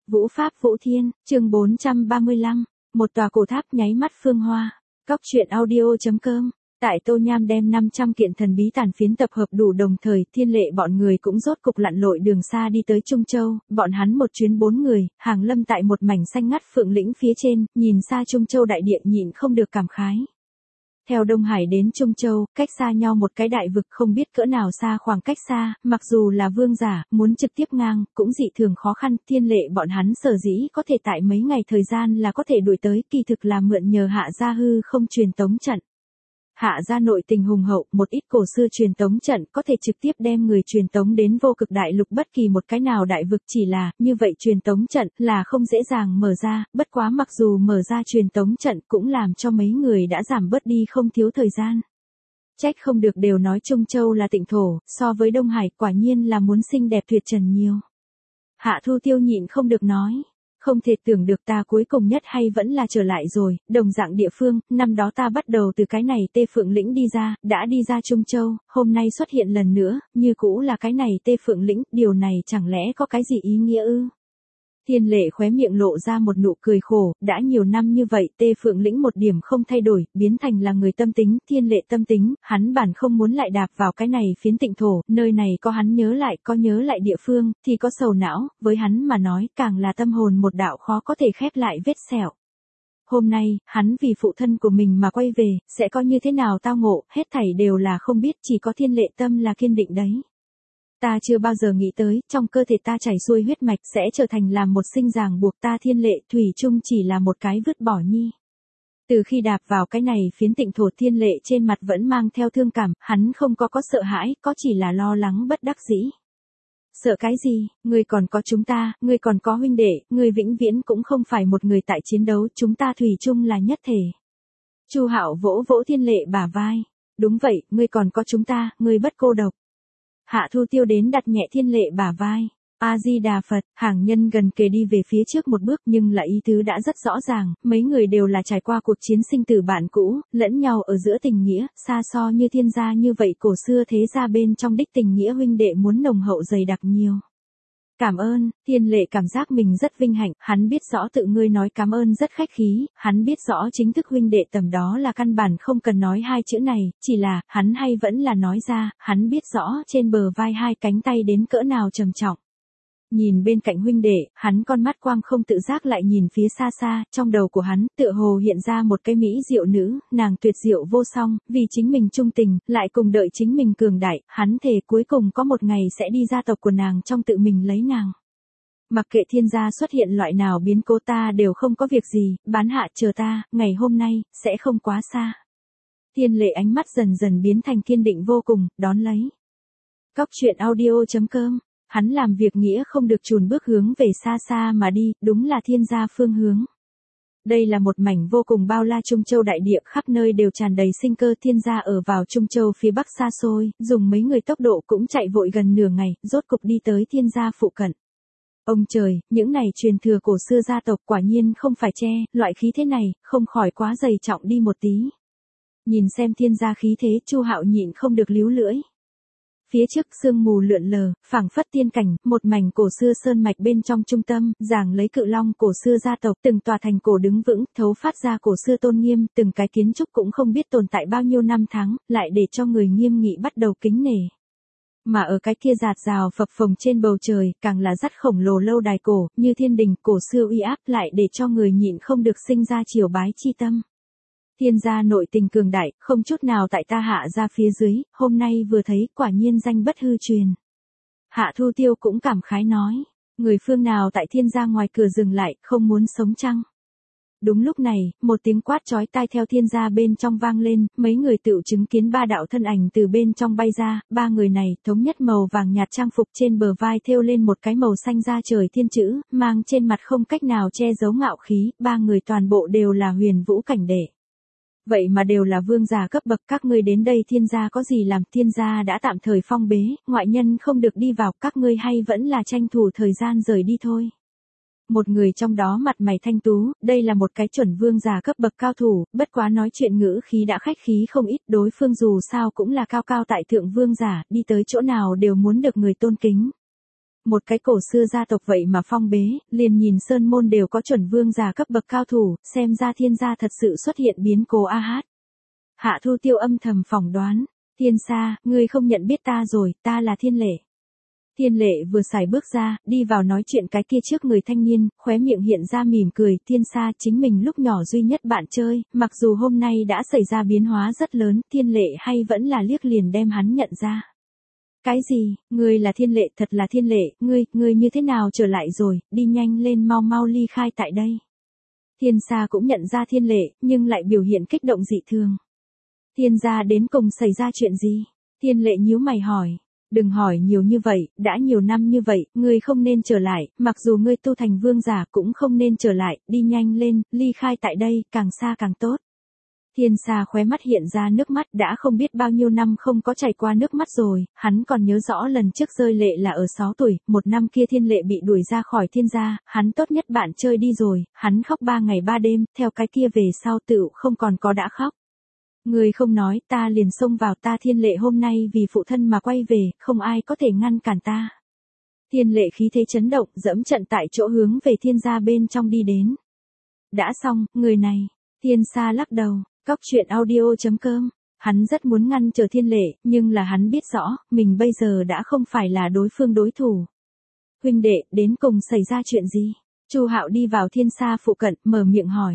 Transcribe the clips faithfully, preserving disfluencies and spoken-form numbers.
Vũ Pháp Vũ Thiên, chương bốn trăm ba mươi lăm, một tòa cổ tháp nháy mắt phương hoa. Cóc truyện audio.com. Tại Tô Nham đem năm trăm kiện thần bí tàn phiến tập hợp đủ đồng thời, Thiên Lệ bọn người cũng rốt cục lặn lội đường xa đi tới Trung Châu, bọn hắn một chuyến bốn người, hàng lâm tại một mảnh xanh ngắt phượng lĩnh phía trên, nhìn xa Trung Châu đại địa nhịn không được cảm khái. Theo Đông Hải đến Trung Châu, cách xa nhau một cái đại vực không biết cỡ nào xa, khoảng cách xa, mặc dù là vương giả, muốn trực tiếp ngang, cũng dị thường khó khăn. Thiên Lệ bọn hắn sở dĩ có thể tại mấy ngày thời gian là có thể đuổi tới, kỳ thực là mượn nhờ Hạ gia hư không truyền tống trận. Hạ gia nội tình hùng hậu, một ít cổ xưa truyền tống trận có thể trực tiếp đem người truyền tống đến vô cực đại lục bất kỳ một cái nào đại vực, chỉ là, như vậy truyền tống trận là không dễ dàng mở ra, bất quá mặc dù mở ra truyền tống trận cũng làm cho mấy người đã giảm bớt đi không thiếu thời gian. Trách không được đều nói Trung Châu là tịnh thổ, so với Đông Hải quả nhiên là muốn xinh đẹp tuyệt trần nhiều. Hạ Thu Tiêu nhịn không được nói. Không thể tưởng được ta cuối cùng nhất hay vẫn là trở lại rồi, đồng dạng địa phương, năm đó ta bắt đầu từ cái này Tê Phượng Lĩnh đi ra, đã đi ra Trung Châu, hôm nay xuất hiện lần nữa, như cũ là cái này Tê Phượng Lĩnh, điều này chẳng lẽ có cái gì ý nghĩa ư? Thiên Lệ khóe miệng lộ ra một nụ cười khổ, đã nhiều năm như vậy, Tê Phượng Lĩnh một điểm không thay đổi, biến thành là người tâm tính, Thiên Lệ tâm tính, hắn bản không muốn lại đạp vào cái này phiến tịnh thổ, nơi này có hắn nhớ lại, có nhớ lại địa phương, thì có sầu não, với hắn mà nói, càng là tâm hồn một đạo khó có thể khép lại vết sẹo. Hôm nay, hắn vì phụ thân của mình mà quay về, sẽ có như thế nào tao ngộ, hết thảy đều là không biết, chỉ có Thiên Lệ tâm là kiên định đấy. Ta chưa bao giờ nghĩ tới, trong cơ thể ta chảy xuôi huyết mạch sẽ trở thành làm một sinh ràng buộc ta. Thiên Lệ thủy chung chỉ là một cái vứt bỏ nhi. Từ khi đạp vào cái này phiến tịnh thổ, Thiên Lệ trên mặt vẫn mang theo thương cảm, hắn không có có sợ hãi, có chỉ là lo lắng bất đắc dĩ. Sợ cái gì, ngươi còn có chúng ta, ngươi còn có huynh đệ, ngươi vĩnh viễn cũng không phải một người tại chiến đấu, chúng ta thủy chung là nhất thể. Chu Hạo vỗ vỗ Thiên Lệ bả vai. Đúng vậy, ngươi còn có chúng ta, ngươi bất cô độc. Hạ Thu Tiêu đến đặt nhẹ Thiên Lệ bả vai. A-di-đà Phật, hàng nhân gần kề đi về phía trước một bước, nhưng là ý tứ đã rất rõ ràng, mấy người đều là trải qua cuộc chiến sinh tử bạn cũ, lẫn nhau ở giữa tình nghĩa, xa so như Thiên gia như vậy cổ xưa thế gia bên trong đích tình nghĩa huynh đệ muốn nồng hậu dày đặc nhiều. Cảm ơn, Thiên Lệ cảm giác mình rất vinh hạnh, hắn biết rõ tự ngươi nói cảm ơn rất khách khí, hắn biết rõ chính thức huynh đệ tầm đó là căn bản không cần nói hai chữ này, chỉ là, hắn hay vẫn là nói ra, hắn biết rõ trên bờ vai hai cánh tay đến cỡ nào trầm trọng. Nhìn bên cạnh huynh đệ, hắn con mắt quang không tự giác lại nhìn phía xa xa, trong đầu của hắn, tựa hồ hiện ra một cái mỹ diệu nữ, nàng tuyệt diệu vô song, vì chính mình trung tình, lại cùng đợi chính mình cường đại, hắn thề cuối cùng có một ngày sẽ đi gia tộc của nàng trong tự mình lấy nàng. Mặc kệ Thiên gia xuất hiện loại nào biến cố ta đều không có việc gì, bán hạ chờ ta, ngày hôm nay, sẽ không quá xa. Thiên Lệ ánh mắt dần dần biến thành kiên định vô cùng, đón lấy. Cóc truyện audio.com. Hắn làm việc nghĩa không được chùn bước hướng về xa xa mà đi, đúng là Thiên gia phương hướng. Đây là một mảnh vô cùng bao la Trung Châu đại địa, khắp nơi đều tràn đầy sinh cơ. Thiên gia ở vào Trung Châu phía bắc xa xôi, dùng mấy người tốc độ cũng chạy vội gần nửa ngày, rốt cục đi tới Thiên gia phụ cận. Ông trời, những này truyền thừa cổ xưa gia tộc quả nhiên không phải che, loại khí thế này, không khỏi quá dày trọng đi một tí. Nhìn xem Thiên gia khí thế, Chu Hạo nhịn không được líu lưỡi. Phía trước sương mù lượn lờ, phảng phất tiên cảnh, một mảnh cổ xưa sơn mạch bên trong trung tâm, giảng lấy cự long cổ xưa gia tộc, từng tòa thành cổ đứng vững, thấu phát ra cổ xưa tôn nghiêm, từng cái kiến trúc cũng không biết tồn tại bao nhiêu năm tháng, lại để cho người nghiêm nghị bắt đầu kính nể. Mà ở cái kia rạt rào phập phồng trên bầu trời, càng là dắt khổng lồ lâu đài cổ, như thiên đình, cổ xưa uy áp, lại để cho người nhịn không được sinh ra triều bái chi tâm. Thiên gia nội tình cường đại, không chút nào tại ta Hạ gia phía dưới, hôm nay vừa thấy, quả nhiên danh bất hư truyền. Hạ Thu Tiêu cũng cảm khái nói, người phương nào tại Thiên gia ngoài cửa dừng lại, không muốn sống chăng? Đúng lúc này, một tiếng quát chói tai theo Thiên gia bên trong vang lên, mấy người tựu chứng kiến ba đạo thân ảnh từ bên trong bay ra, ba người này, thống nhất màu vàng nhạt trang phục, trên bờ vai thêu lên một cái màu xanh da trời thiên chữ, mang trên mặt không cách nào che giấu ngạo khí, ba người toàn bộ đều là huyền vũ cảnh đệ. Vậy mà đều là vương giả cấp bậc, các ngươi đến đây Thiên gia có gì làm, Thiên gia đã tạm thời phong bế, ngoại nhân không được đi vào, các ngươi hay vẫn là tranh thủ thời gian rời đi thôi. Một người trong đó mặt mày thanh tú, đây là một cái chuẩn vương giả cấp bậc cao thủ, bất quá nói chuyện ngữ khí đã khách khí không ít, đối phương dù sao cũng là cao cao tại thượng vương giả, đi tới chỗ nào đều muốn được người tôn kính. Một cái cổ xưa gia tộc vậy mà phong bế, liền nhìn sơn môn đều có chuẩn vương giả cấp bậc cao thủ, xem ra thiên gia thật sự xuất hiện biến cố a hát. Hạ Thu Tiêu âm thầm phỏng đoán, Thiên Sa, ngươi không nhận biết ta rồi, ta là Thiên Lệ. Thiên Lệ vừa xài bước ra, đi vào nói chuyện cái kia trước người thanh niên, khóe miệng hiện ra mỉm cười, Thiên Sa chính mình lúc nhỏ duy nhất bạn chơi, mặc dù hôm nay đã xảy ra biến hóa rất lớn, Thiên Lệ hay vẫn là liếc liền đem hắn nhận ra. Cái gì, ngươi là Thiên Lệ, thật là Thiên Lệ, ngươi, ngươi như thế nào trở lại rồi, đi nhanh lên mau mau ly khai tại đây. Thiên Sa cũng nhận ra Thiên Lệ, nhưng lại biểu hiện kích động dị thường. Thiên gia đến cùng xảy ra chuyện gì? Thiên Lệ nhíu mày hỏi. Đừng hỏi nhiều như vậy, đã nhiều năm như vậy, ngươi không nên trở lại, mặc dù ngươi tu thành vương giả cũng không nên trở lại, đi nhanh lên, ly khai tại đây, càng xa càng tốt. Thiên Sa khóe mắt hiện ra nước mắt, đã không biết bao nhiêu năm không có chảy qua nước mắt rồi, hắn còn nhớ rõ lần trước rơi lệ là ở sáu tuổi, một năm kia Thiên Lệ bị đuổi ra khỏi Thiên gia, hắn tốt nhất bạn chơi đi rồi, hắn khóc ba ngày ba đêm, theo cái kia về sau tựu không còn có đã khóc. Người không nói, ta liền xông vào, ta Thiên Lệ hôm nay vì phụ thân mà quay về, không ai có thể ngăn cản ta. Thiên Lệ khí thế chấn động, dẫm trận tại chỗ hướng về Thiên gia bên trong đi đến. Đã xong, người này. Thiên Sa lắc đầu, cóc truyện audio chấm com. Hắn rất muốn ngăn trở Thiên Lệ, nhưng là hắn biết rõ, mình bây giờ đã không phải là đối phương đối thủ. Huynh đệ, đến cùng xảy ra chuyện gì? Chu Hạo đi vào Thiên Sa phụ cận, mở miệng hỏi.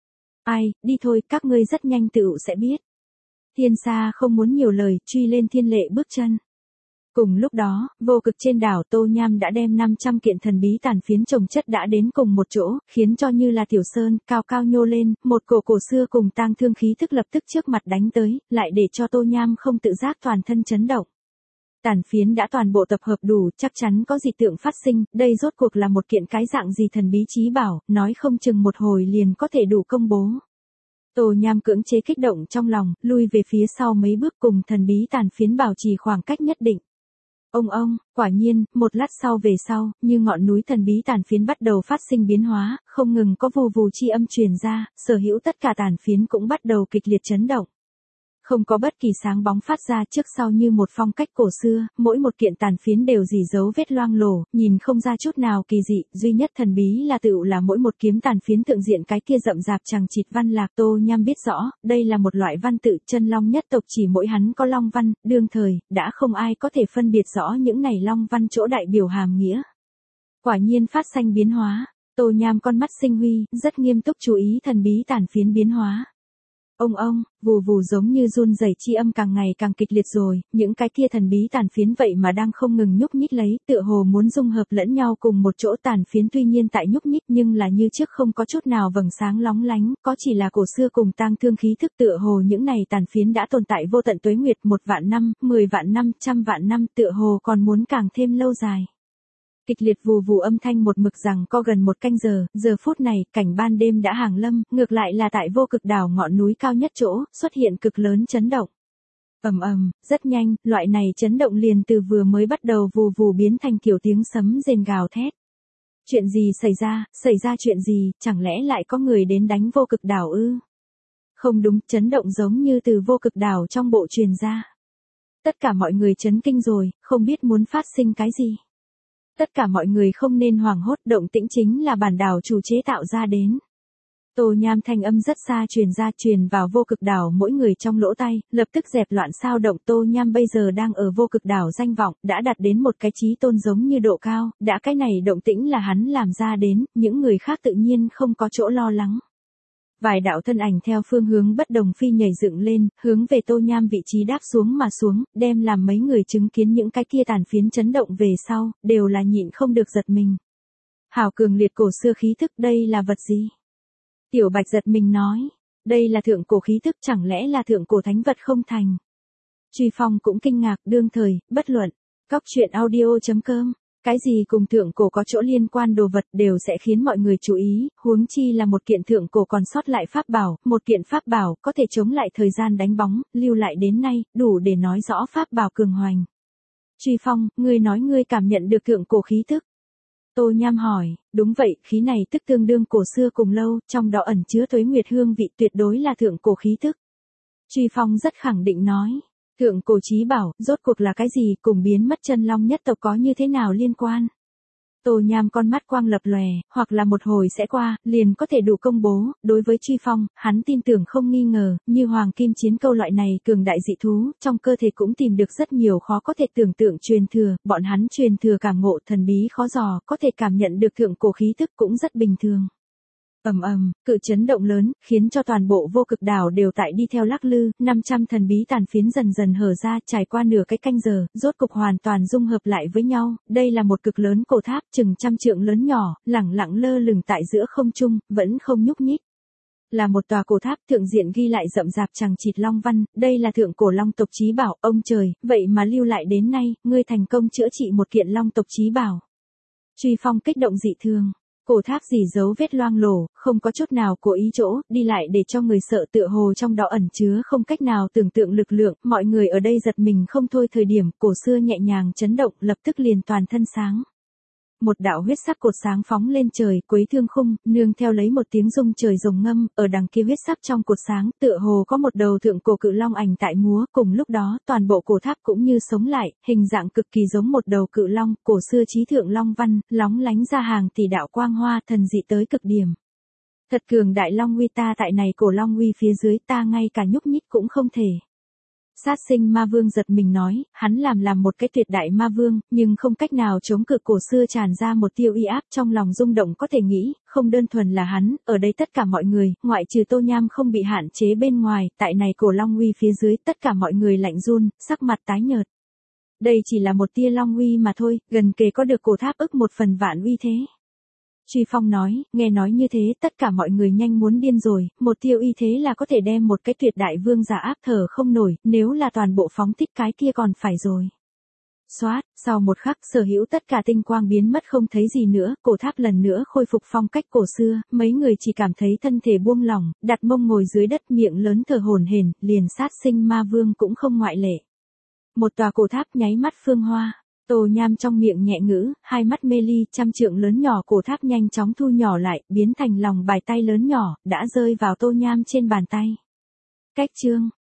Ai, đi thôi, các ngươi rất nhanh tựu sẽ biết. Thiên Sa không muốn nhiều lời, truy lên Thiên Lệ bước chân. Cùng lúc đó, vô cực trên đảo Tô Nham đã đem năm trăm kiện thần bí tàn phiến chồng chất đã đến cùng một chỗ, khiến cho như là tiểu sơn, cao cao nhô lên, một cổ cổ xưa cùng tang thương khí thức lập tức trước mặt đánh tới, lại để cho Tô Nham không tự giác toàn thân chấn động. Tàn phiến đã toàn bộ tập hợp đủ, chắc chắn có dị tượng phát sinh, đây rốt cuộc là một kiện cái dạng gì thần bí chí bảo, nói không chừng một hồi liền có thể đủ công bố. Tô Nham cưỡng chế kích động trong lòng, lui về phía sau mấy bước cùng thần bí tàn phiến bảo trì khoảng cách nhất định. Ông ông, quả nhiên, một lát sau về sau, như ngọn núi thần bí tàn phiến bắt đầu phát sinh biến hóa, không ngừng có vù vù chi âm truyền ra, sở hữu tất cả tàn phiến cũng bắt đầu kịch liệt chấn động. Không có bất kỳ sáng bóng phát ra trước sau như một phong cách cổ xưa, mỗi một kiện tàn phiến đều dì dấu vết loang lổ, nhìn không ra chút nào kỳ dị, duy nhất thần bí là tựu là mỗi một kiếm tàn phiến thượng diện cái kia rậm rạp chằng chịt văn lạc. Tô Nham biết rõ, đây là một loại văn tự, chân long nhất tộc chỉ mỗi hắn có long văn, đương thời, đã không ai có thể phân biệt rõ những này long văn chỗ đại biểu hàm nghĩa. Quả nhiên phát sinh biến hóa, Tô Nham con mắt sinh huy, rất nghiêm túc chú ý thần bí tàn phiến biến hóa. Ông ông, vù vù giống như run rẩy chi âm càng ngày càng kịch liệt rồi, những cái kia thần bí tàn phiến vậy mà đang không ngừng nhúc nhích lấy, tựa hồ muốn dung hợp lẫn nhau cùng một chỗ. Tàn phiến tuy nhiên tại nhúc nhích nhưng là như trước không có chút nào vầng sáng lóng lánh, có chỉ là cổ xưa cùng tang thương khí thức. Tựa hồ những này tàn phiến đã tồn tại vô tận tuế nguyệt, một vạn năm, mười vạn năm, trăm vạn năm, tựa hồ còn muốn càng thêm lâu dài. Kịch liệt vù vù âm thanh một mực rằng co gần một canh giờ, giờ phút này, cảnh ban đêm đã hàng lâm, ngược lại là tại vô cực đảo ngọn núi cao nhất chỗ, xuất hiện cực lớn chấn động. Ầm ầm, rất nhanh, loại này chấn động liền từ vừa mới bắt đầu vù vù biến thành kiểu tiếng sấm rền gào thét. Chuyện gì xảy ra, xảy ra chuyện gì, chẳng lẽ lại có người đến đánh vô cực đảo ư? Không đúng, chấn động giống như từ vô cực đảo trong bộ truyền ra. Tất cả mọi người chấn kinh rồi, không biết muốn phát sinh cái gì. Tất cả mọi người không nên hoảng hốt, động tĩnh chính là bản đảo chủ chế tạo ra đến. Tô Nham thanh âm rất xa truyền ra, truyền vào vô cực đảo mỗi người trong lỗ tai, lập tức dẹp loạn sao động. Tô Nham bây giờ đang ở vô cực đảo danh vọng, đã đạt đến một cái chí tôn giống như độ cao, đã cái này động tĩnh là hắn làm ra đến, những người khác tự nhiên không có chỗ lo lắng. Vài đạo thân ảnh theo phương hướng bất đồng phi nhảy dựng lên, hướng về Tô Nham vị trí đáp xuống mà xuống, đem làm mấy người chứng kiến những cái kia tàn phiến chấn động về sau, đều là nhịn không được giật mình. Hào cường liệt cổ xưa khí thức, đây là vật gì? Tiểu Bạch giật mình nói, đây là thượng cổ khí thức, chẳng lẽ là thượng cổ thánh vật không thành? Truy Phong cũng kinh ngạc, đương thời, bất luận, cóc truyện audio chấm com. Cái gì cùng thượng cổ có chỗ liên quan đồ vật đều sẽ khiến mọi người chú ý, huống chi là một kiện thượng cổ còn sót lại pháp bảo, một kiện pháp bảo có thể chống lại thời gian đánh bóng, lưu lại đến nay, đủ để nói rõ pháp bảo cường hoành. Truy Phong, ngươi nói ngươi cảm nhận được thượng cổ khí tức. Tô Nham hỏi, đúng vậy, khí này tức tương đương cổ xưa cùng lâu, trong đó ẩn chứa tuế nguyệt hương vị, tuyệt đối là thượng cổ khí tức. Truy Phong rất khẳng định nói. Thượng cổ chí bảo, rốt cuộc là cái gì, cùng biến mất chân long nhất tộc có như thế nào liên quan? Tô Nham con mắt quang lập lòe, hoặc là một hồi sẽ qua, liền có thể đủ công bố, đối với Truy Phong, hắn tin tưởng không nghi ngờ, như Hoàng Kim Chiến Câu loại này cường đại dị thú, trong cơ thể cũng tìm được rất nhiều khó có thể tưởng tượng truyền thừa, bọn hắn truyền thừa cảm ngộ thần bí khó dò, có thể cảm nhận được thượng cổ khí tức cũng rất bình thường. Ầm ầm, cự chấn động lớn, khiến cho toàn bộ vô cực đảo đều tại đi theo lắc lư, năm trăm thần bí tàn phiến dần dần hở ra, trải qua nửa cái canh giờ, rốt cục hoàn toàn dung hợp lại với nhau, đây là một cực lớn cổ tháp, chừng trăm trượng lớn nhỏ, lẳng lặng lơ lửng tại giữa không trung, vẫn không nhúc nhích. Là một tòa cổ tháp, thượng diện ghi lại rậm rạp chằng chịt long văn, đây là thượng cổ long tộc chí bảo, ông trời, vậy mà lưu lại đến nay, ngươi thành công chữa trị một kiện long tộc chí bảo. Truy Phong kích động dị thường. Cổ tháp dì dấu vết loang lổ, không có chút nào cố ý chỗ, đi lại để cho người sợ tựa hồ trong đó ẩn chứa không cách nào tưởng tượng lực lượng, mọi người ở đây giật mình không thôi thời điểm, cổ xưa nhẹ nhàng chấn động, lập tức liền toàn thân sáng. Một đạo huyết sắc cột sáng phóng lên trời, quấy thương khung, nương theo lấy một tiếng rung trời rồng ngâm, ở đằng kia huyết sắc trong cột sáng, tựa hồ có một đầu thượng cổ cự long ảnh tại múa, cùng lúc đó, toàn bộ cổ tháp cũng như sống lại, hình dạng cực kỳ giống một đầu cự long, cổ xưa chí thượng long văn, lóng lánh ra hàng tỷ đạo quang hoa, thần dị tới cực điểm. Thật cường đại long uy, ta tại này cổ long uy phía dưới, ta ngay cả nhúc nhích cũng không thể. Sát sinh ma vương giật mình nói, hắn làm làm một cái tuyệt đại ma vương, nhưng không cách nào chống cự cổ xưa tràn ra một tiêu uy áp, trong lòng rung động có thể nghĩ, không đơn thuần là hắn, ở đây tất cả mọi người, ngoại trừ Tô Nham không bị hạn chế bên ngoài, tại này cổ long uy phía dưới, tất cả mọi người lạnh run, sắc mặt tái nhợt. Đây chỉ là một tia long uy mà thôi, gần kề có được cổ tháp ức một phần vạn uy thế. Truy Phong nói, nghe nói như thế, tất cả mọi người nhanh muốn điên rồi, một tiêu y thế là có thể đem một cái tuyệt đại vương giả áp thở không nổi, nếu là toàn bộ phóng thích cái kia còn phải rồi. Xoát, sau một khắc sở hữu tất cả tinh quang biến mất không thấy gì nữa, cổ tháp lần nữa khôi phục phong cách cổ xưa, mấy người chỉ cảm thấy thân thể buông lỏng, đặt mông ngồi dưới đất miệng lớn thở hổn hển, liền sát sinh ma vương cũng không ngoại lệ. Một tòa cổ tháp nháy mắt phương hoa. Tô Nham trong miệng nhẹ ngữ, hai mắt mê ly, trăm trượng lớn nhỏ cổ tháp nhanh chóng thu nhỏ lại, biến thành lòng bài tay lớn nhỏ, đã rơi vào Tô Nham trên bàn tay. Cách chương